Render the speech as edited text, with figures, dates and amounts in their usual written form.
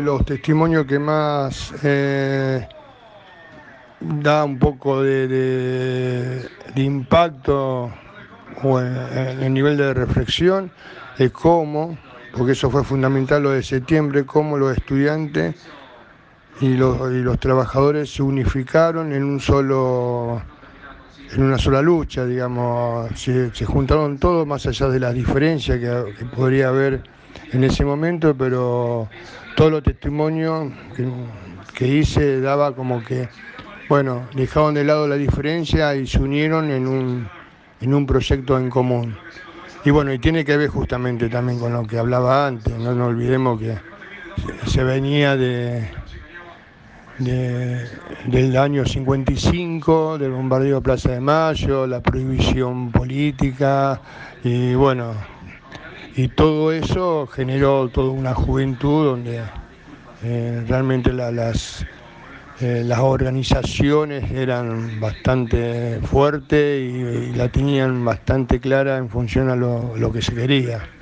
los testimonios que más da un poco de impacto o en el nivel de reflexión es cómo, porque eso fue fundamental lo de septiembre, cómo los estudiantes y los trabajadores se unificaron en una sola lucha, digamos, se juntaron todos más allá de las diferencias que podría haber en ese momento, pero todos los testimonios que hice daba como que, bueno, dejaron de lado la diferencia y se unieron en un proyecto en común. Y bueno, y tiene que ver justamente también con lo que hablaba antes, no nos olvidemos que se venía del año 55, del bombardeo de Plaza de Mayo, la prohibición política, y bueno, y todo eso generó toda una juventud donde realmente las organizaciones eran bastante fuertes y la tenían bastante clara en función a lo que se quería.